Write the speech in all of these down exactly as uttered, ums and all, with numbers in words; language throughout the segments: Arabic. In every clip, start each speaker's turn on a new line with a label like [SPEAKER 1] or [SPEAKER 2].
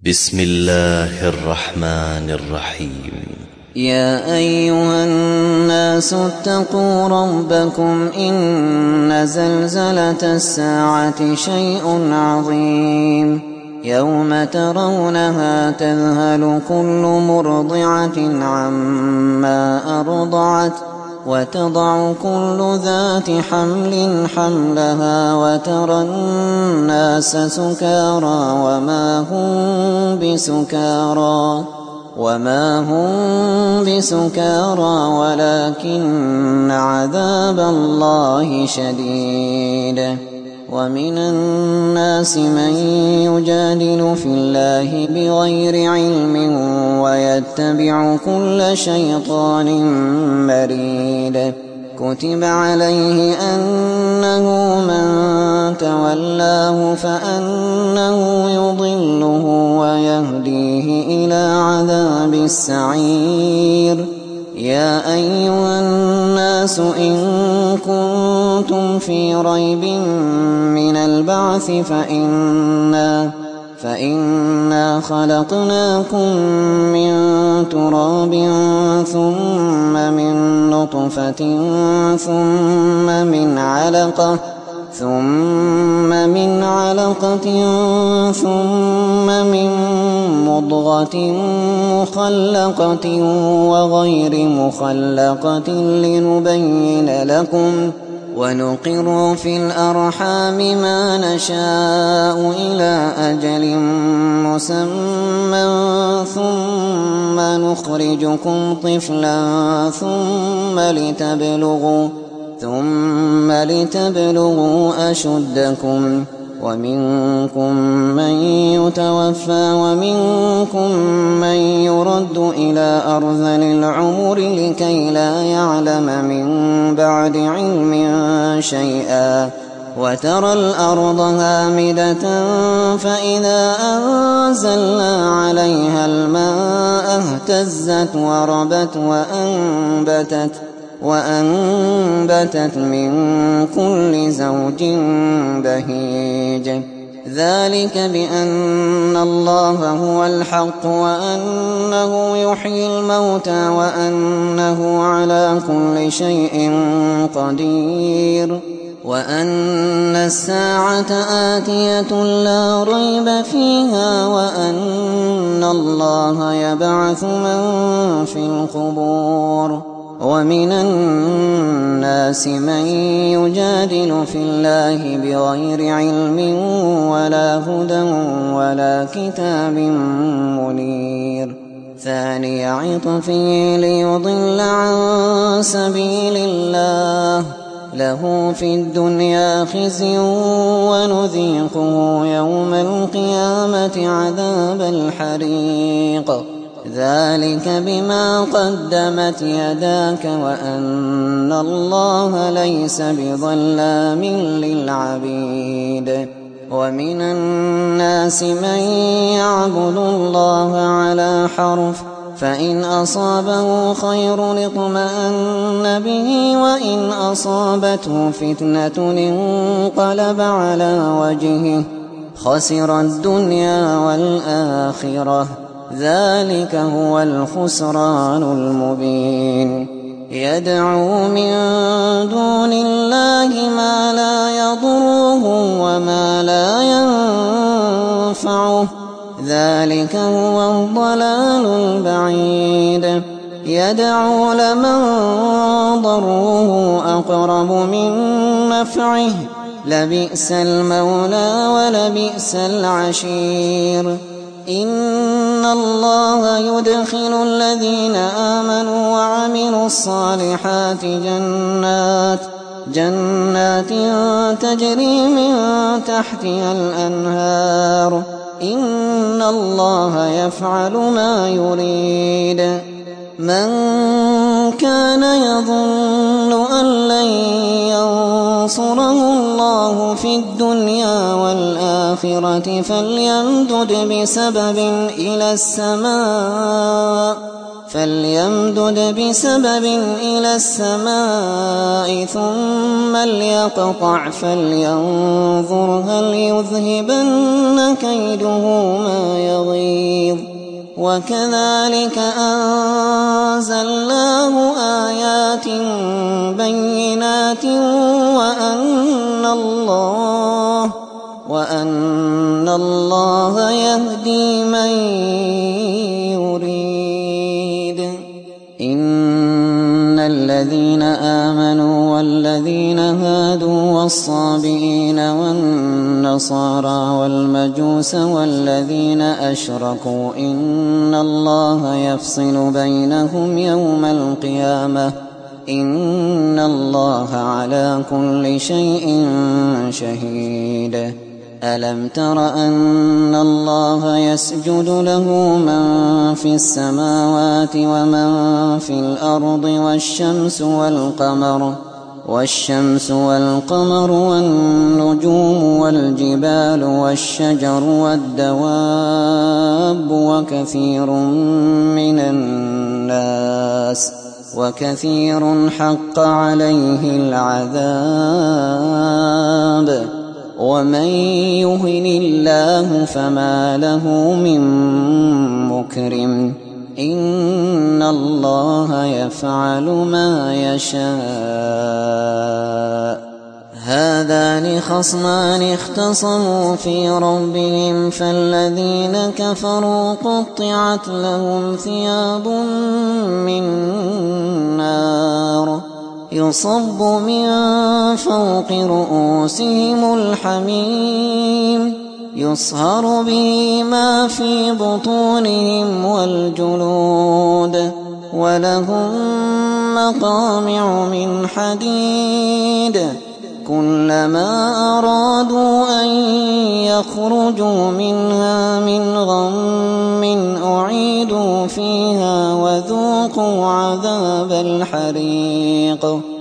[SPEAKER 1] بسم الله الرحمن الرحيم.
[SPEAKER 2] يا أيها الناس اتقوا ربكم إن زلزلة الساعة شيء عظيم يوم ترونها تذهل كل مرضعة عما أرضعت وتضع كل ذات حمل حملها وترى الناس سكارى وما هم بسكارى وما هم بسكارى ولكن عذاب الله شديد. ومن الناس من يجادل في الله بغير علم ويتبع كل شيطان مريد. كتب عليه أنه من تولاه فأنه يضله ويهديه إلى عذاب السعير. يا أيها الناس إن كنتم في ريب من البعث فإنا, فإنا خلقناكم من تراب ثم من نطفة ثم من علقة ثم من علقة ثم من مضغة مخلقة وغير مخلقة لنبين لكم ونقر في الأرحام ما نشاء إلى أجل مسمى ثم نخرجكم طفلا ثم لتبلغوا ثم لتبلغوا أشدكم ومنكم من يتوفى ومنكم من يرد إلى أرذل العمر لكي لا يعلم من بعد علم شيئا. وترى الأرض هامدة فإذا أنزلنا عليها الماء اهتزت وربت وأنبتت وأنبتت من كل زوج بهيج. ذلك بأن الله هو الحق وأنه يحيي الموتى وأنه على كل شيء قدير وأن الساعة آتية لا ريب فيها وأن الله يبعث من في القبور. ومن الناس من يجادل في الله بغير علم ولا هدى ولا كتاب منير. ثاني عطفه ليضل عن سبيل الله له في الدنيا خزي ونذيقه يوم القيامة عذاب الحريق. ذلك بما قدمت يداك وأن الله ليس بظلام للعبيد. ومن الناس من يعبد الله على حرف فإن أصابه خير اطمأن به وإن أصابته فتنة انقلب على وجهه خسر الدنيا والآخرة. ذلك هو الخسران المبين. يدعو من دون الله ما لا يضره وما لا ينفعه ذلك هو الضلال البعيد. يدعو لمن ضره أقرب من نفعه لبئس المولى ولبئس العشير. إن الله يدخل الذين آمنوا وعملوا الصالحات جنات جنات تجري من تحتها الأنهار. إن الله يفعل ما يريد. من كان يظن أن لن ينصره الله في الدنيا والآخرة فليمدد بسبب إلى السماء فليمدد بسبب إلى السماء ثم ليقطع فلينظر هل يذهبن كيده ما يغيظ وكذلك أنزلناه آيات بينات وأن الله وأن الله يهدي من يريد. إن الذين آمنوا والذين هادوا والصابئين والنصارى والمجوس والذين أشركوا إن الله يفصل بينهم يوم القيامة إن الله على كل شيء شهيد. ألم تر أن الله يسجد له من في السماوات ومن في الأرض والشمس والقمر والشمس والقمر والنجوم والجبال والشجر والدواب وكثير من الناس وكثير حق عليه العذاب ومن يهن الله فما له من مكرم إن الله يفعل ما يشاء. هذان خصمان اختصموا في ربهم فالذين كفروا قطعت لهم ثياب من نار يصب من فوق رؤوسهم الحميم يصهر به ما في بطونهم والجلود ولهم مقامع من حديد كلما أرادوا أن يخرجوا منها من غم أعيدوا فيها وذوقوا عذاب الحريق.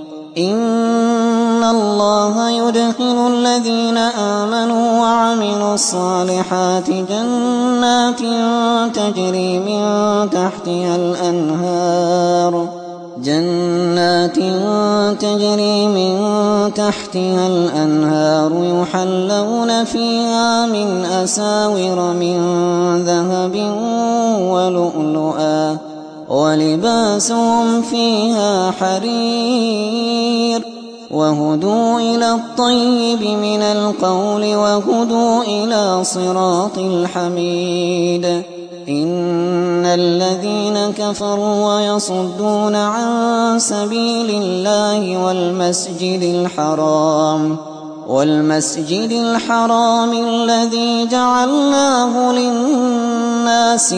[SPEAKER 2] إن الله يدخل الذين آمنوا وعملوا الصالحات جنات تجري من تحتها الأنهار جنات تجري من تحتها الأنهار يحلون فيها من أساور من ذهب ولؤلؤا ولباسهم فيها حرير وهدوا إلى الطيب من القول وهدوا إلى صراط الحميد. إن الذين كفروا ويصدون عن سبيل الله والمسجد الحرام والمسجد الحرام الذي جعلناه للناس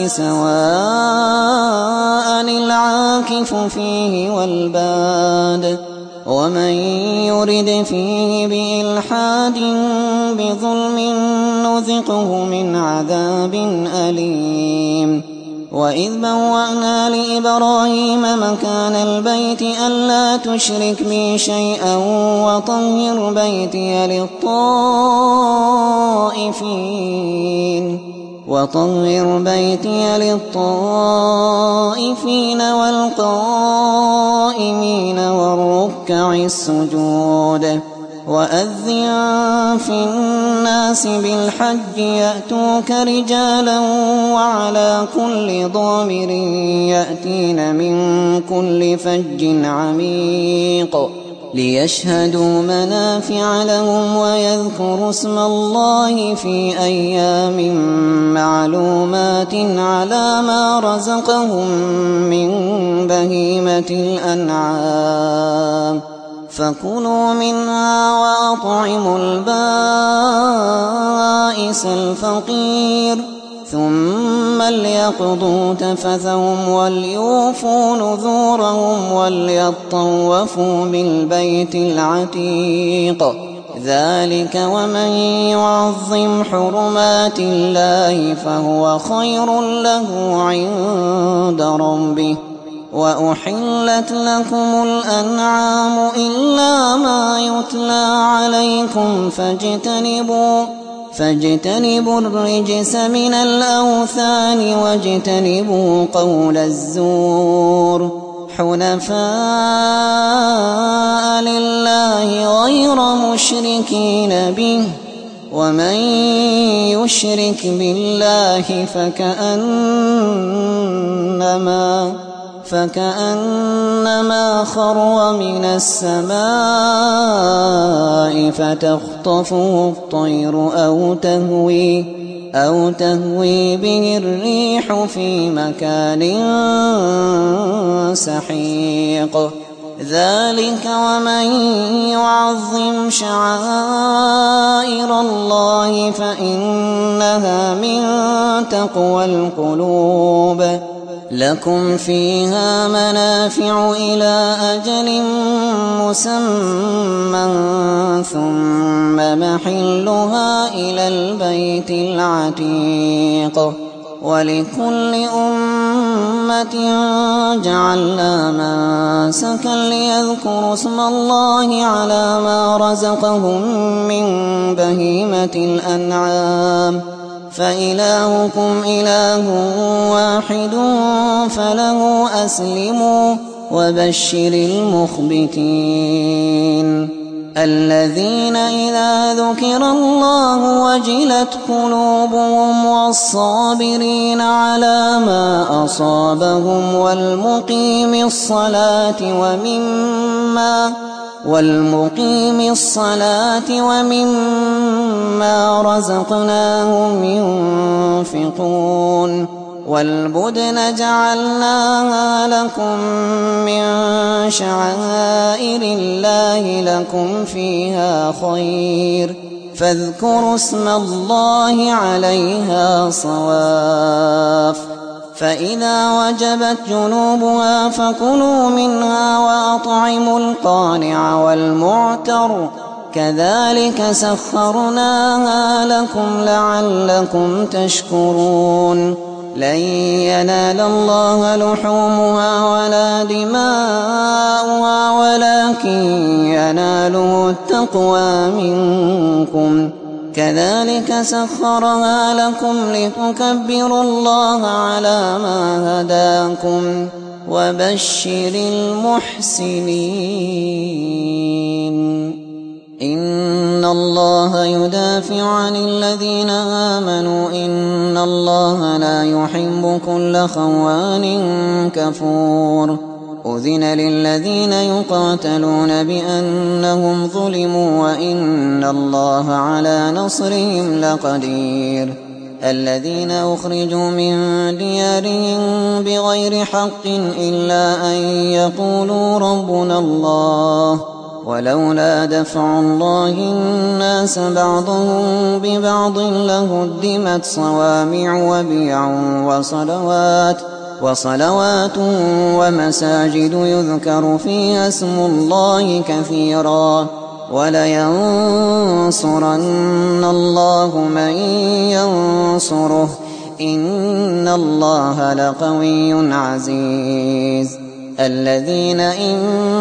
[SPEAKER 2] سواء العاكف فيه والباد ومن يرد فيه بإلحاد بظلم نذقه من عذاب أليم. وإذ بوأنا لإبراهيم مكان البيت ألا تشرك بي شيئا وطهر بيتي للطائفين وطهر بيتي للطائفين والقائمين والركع السجود. وأذن في الناس بالحج يأتوك رجالا وعلى كل ضامر يأتين من كل فج عميق ليشهدوا منافع لهم ويذكروا اسم الله في أيام معلومات على ما رزقهم من بهيمة الأنعام فكلوا منها وأطعموا البائس الفقير ثم ليقضوا تفثهم وليوفوا نذورهم وليطوفوا بالبيت العتيق. ذلك ومن يعظم حرمات الله فهو خير له عند ربه. وأحلت لكم الأنعام إلا ما يتلى عليكم فاجتنبوا فاجتنبوا الرجس من الأوثان واجتنبوا قول الزور حنفاء لله غير مشركين به ومن يشرك بالله فكأنما فكأنما خر من السماء فتخطفه الطير أو تهوي أو تهوي به الريح في مكان سحيق ذلك ومن يعظم شعائر الله فإنها من تقوى القلوب لكم فيها منافع إلى أجل مسمى ثم محلها إلى البيت العتيق ولكل أمة جعلنا منسكا ليذكروا اسم الله على ما رزقهم من بهيمة الأنعام فإلهكم إله واحد فله أسلموا وبشر المخبتين الذين إذا ذكر الله وجلت قلوبهم والصابرين على ما أصابهم والمقيم الصلاة ومما والمقيم الصلاة ومما رزقناهم ينفقون والبدن جعلناها لكم من شعائر الله لكم فيها خير فاذكروا اسم الله عليها صواف فإذا وجبت جنوبها فكلوا منها وأطعموا القانع والمعتر كذلك سخرناها لكم لعلكم تشكرون لن ينال الله لحومها ولا دماؤها ولكن يناله التقوى منكم كذلك سخرها لكم لتكبروا الله على ما هداكم وبشر المحسنين إن الله يدافع عن الذين آمنوا إن الله لا يحب كل خوان كفور أذن للذين يقاتلون بأنهم ظلموا وإن الله على نصرهم لقدير الذين أخرجوا من ديارهم بغير حق إلا أن يقولوا ربنا الله ولولا دفع الله الناس بعضهم ببعض لهدمت صوامع وبيع وصلوات وصلوات ومساجد يذكر فيها اسم الله كثيرا ولينصرن الله من ينصره إن الله لقوي عزيز الذين إن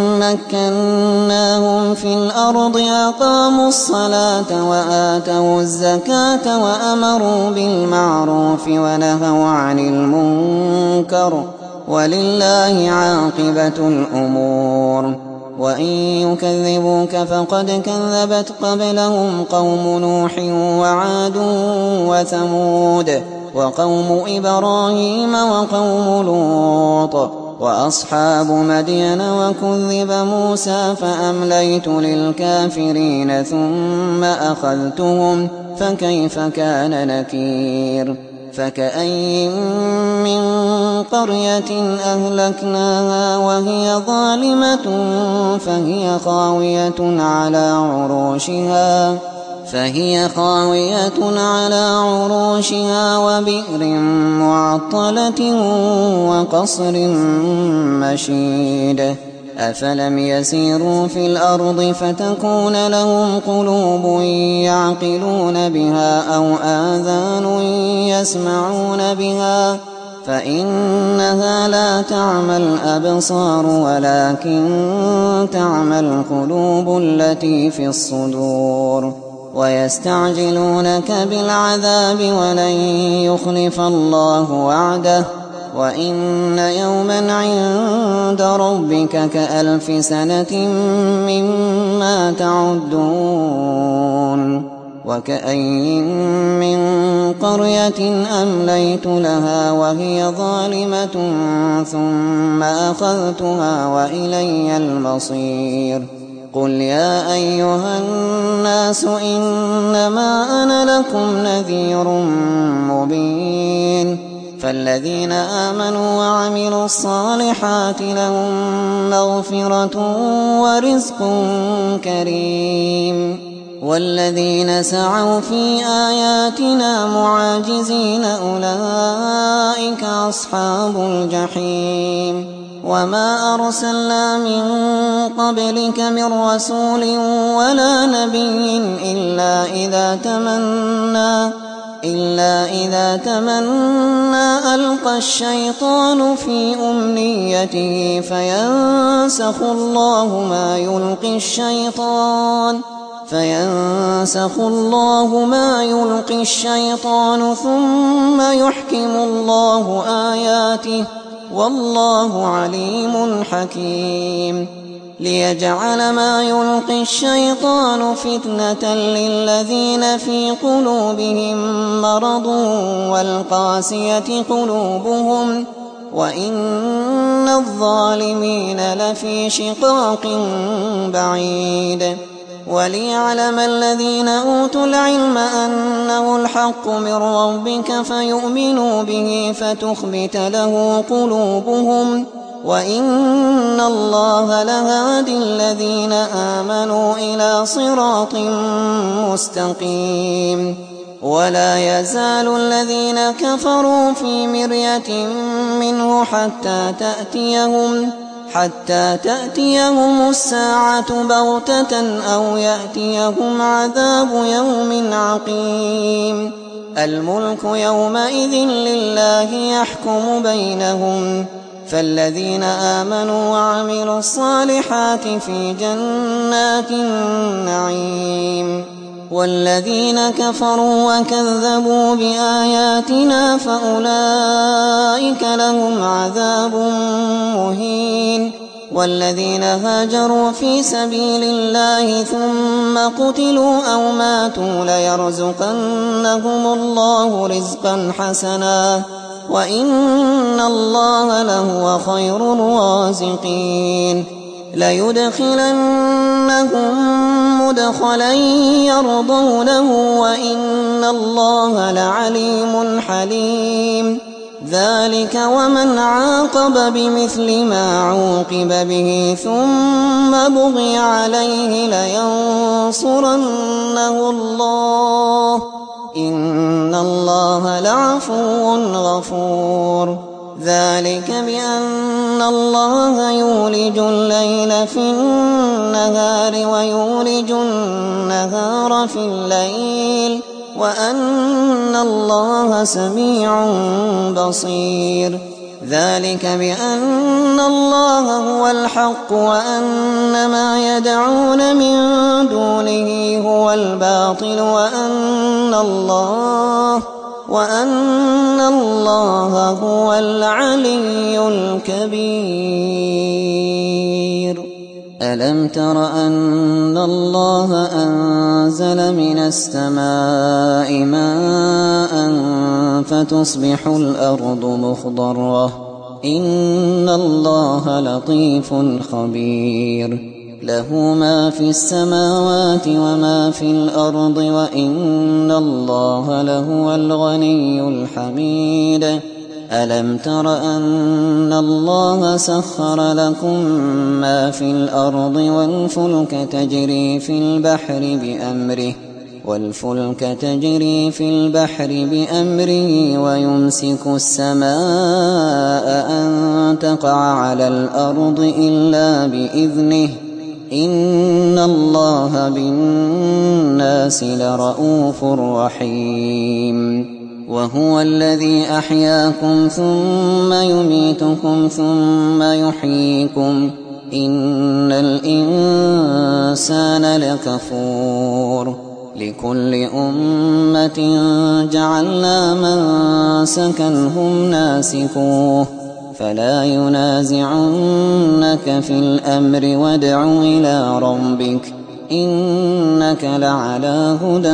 [SPEAKER 2] مكناهم في الأرض أقاموا الصلاة وآتوا الزكاة وأمروا بالمعروف ونهوا عن المنكر ولله عاقبة الأمور وإن يكذبوك فقد كذبت قبلهم قوم نوح وعاد وثمود وقوم إبراهيم وقوم لوط وأصحاب مدين وكذب موسى فأمليت للكافرين ثم أخذتهم فكيف كان نكير فكأين من قرية أهلكناها وهي ظالمة فهي خاوية على عروشها فهي خاوية على عروشها وبئر معطلة وقصر مشيد أفلم يسيروا في الأرض فتكون لهم قلوب يعقلون بها أو آذان يسمعون بها فإنها لا تعمى الأبصار ولكن تعمى القلوب التي في الصدور ويستعجلونك بالعذاب ولن يخلف الله وعده وإن يوما عند ربك كألف سنة مما تعدون وكأين من قرية أمليت لها وهي ظالمة ثم أخذتها وإلي المصير قل يا أيها الناس إنما أنا لكم نذير مبين فالذين آمنوا وعملوا الصالحات لهم مغفرة ورزق كريم والذين سعوا في آياتنا معاجزين أولئك أصحاب الجحيم وما أرسلنا من قبلك من رسول ولا نبي إلا إذا تمنى إلا إذا تمنى ألقى الشيطان في أمنيته فينسخ الله ما يلقي الشيطان فينسخ الله ما يلقي الشيطان ثم يحكم الله آياته والله عليم حكيم ليجعل ما يلقي الشيطان فتنة للذين في قلوبهم مرض والقاسية قلوبهم وإن الظالمين لفي شقاق بعيد وليعلم الذين أوتوا العلم أنه الحق من ربك فيؤمنوا به فتخبت له قلوبهم وإن الله لهادي الذين آمنوا إلى صراط مستقيم ولا يزال الذين كفروا في مرية منه حتى تأتيهم حتى تأتيهم الساعة بغتة أو يأتيهم عذاب يوم عقيم الملك يومئذ لله يحكم بينهم فالذين آمنوا وعملوا الصالحات في جنات النعيم والذين كفروا وكذبوا بآياتنا فأولئك لهم عذاب مهين والذين هاجروا في سبيل الله ثم قتلوا أو ماتوا ليرزقنهم الله رزقا حسنا وإن الله لهو خير الرازقين ليدخلنهم مدخلا يرضونه وإن الله لعليم حليم ذلك ومن عاقب بمثل ما عوقب به ثم بغي عليه لينصرنه الله إن الله لعفو غفور ذلك بأن الله يولج الليل في النهار ويولج النهار في الليل وأن الله سميع بصير ذلك بأن الله هو الحق وأن ما يدعون من دونه هو الباطل وأن الله وأن الله هو العلي الكبير ألم تر أن الله أنزل من السماء ماء فتصبح الأرض مخضرة إن الله لطيف خبير له ما في السماوات وما في الأرض وإن الله لهو الغني الحميد ألم تر أن الله سخر لكم ما في الأرض والفلك تجري في البحر بأمره والفلك تجري في البحر بأمره ويمسك السماء أن تقع على الأرض إلا بإذنه إن الله بالناس لرءوف رحيم وهو الذي أحياكم ثم يميتكم ثم يحييكم إن الإنسان لكفور لكل أمة جعلنا منسكا هم ناسكوه فلا ينازعنك في الأمر وادع إلى ربك إنك لعلى هدى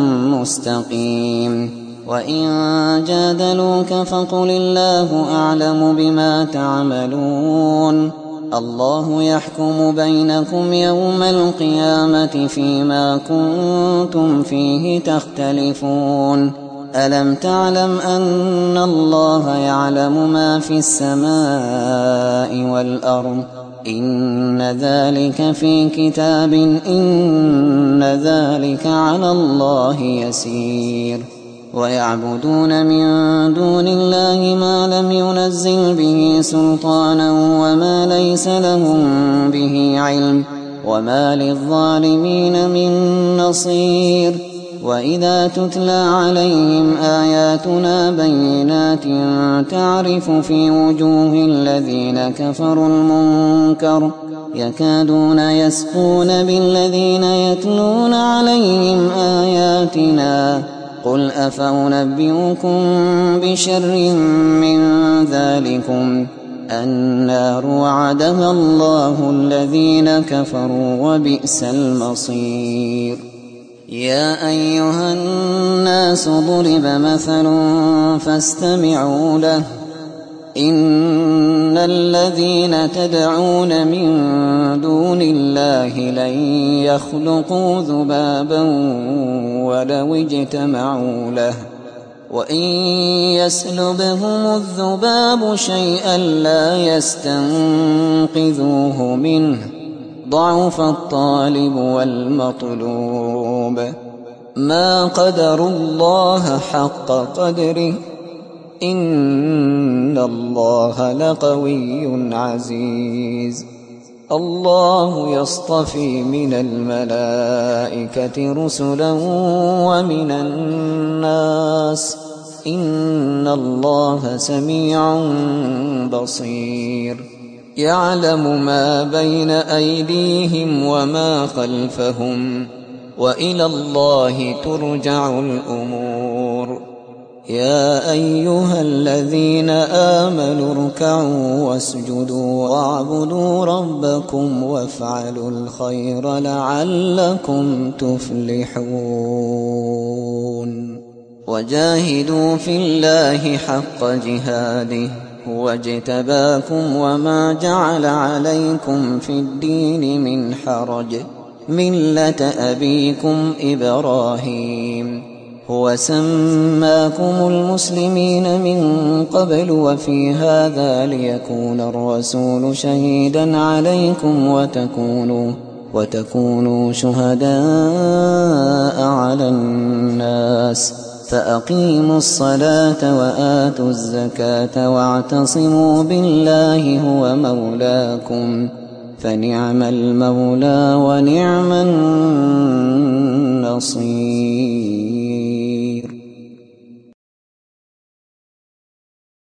[SPEAKER 2] مستقيم وإن جادلوك فقل الله أعلم بما تعملون الله يحكم بينكم يوم القيامة فيما كنتم فيه تختلفون ألم تعلم أن الله يعلم ما في السماء والأرض إن ذلك في كتاب إن ذلك على الله يسير ويعبدون من دون الله ما لم ينزل به سلطانا وما ليس لهم به علم وما للظالمين من نصير وإذا تتلى عليهم آياتنا بينات تعرف في وجوه الذين كفروا المنكر يكادون يسقون بالذين يتلون عليهم آياتنا قل أفأنبئكم بشر من ذلكم النار وعدها الله الذين كفروا وبئس المصير يا أيها الناس ضرب مثل فاستمعوا له إن الذين تدعون من دون الله لن يخلقوا ذبابا ولو اجتمعوا له وإن يسلبهم الذباب شيئا لا يستنقذوه منه ضعف الطالب والمطلوب ما قدروا الله حق قدره إن الله لقوي عزيز الله يصطفي من الملائكة رسلا ومن الناس إن الله سميع بصير يعلم ما بين أيديهم وما خلفهم وإلى الله ترجع الأمور يا أيها الذين آمنوا اركعوا واسجدوا واعبدوا ربكم وافعلوا الخير لعلكم تفلحون وجاهدوا في الله حق جهاده هو اجتباكم وما جعل عليكم في الدين من حرج ملة أبيكم إبراهيم هو سماكم المسلمين من قبل وفي هذا ليكون الرسول شهيدا عليكم وتكونوا, وتكونوا شهداء على الناس فأقيموا الصلاة وآتوا الزكاة واعتصموا بالله هو مولاكم فنعم المولى ونعم النصير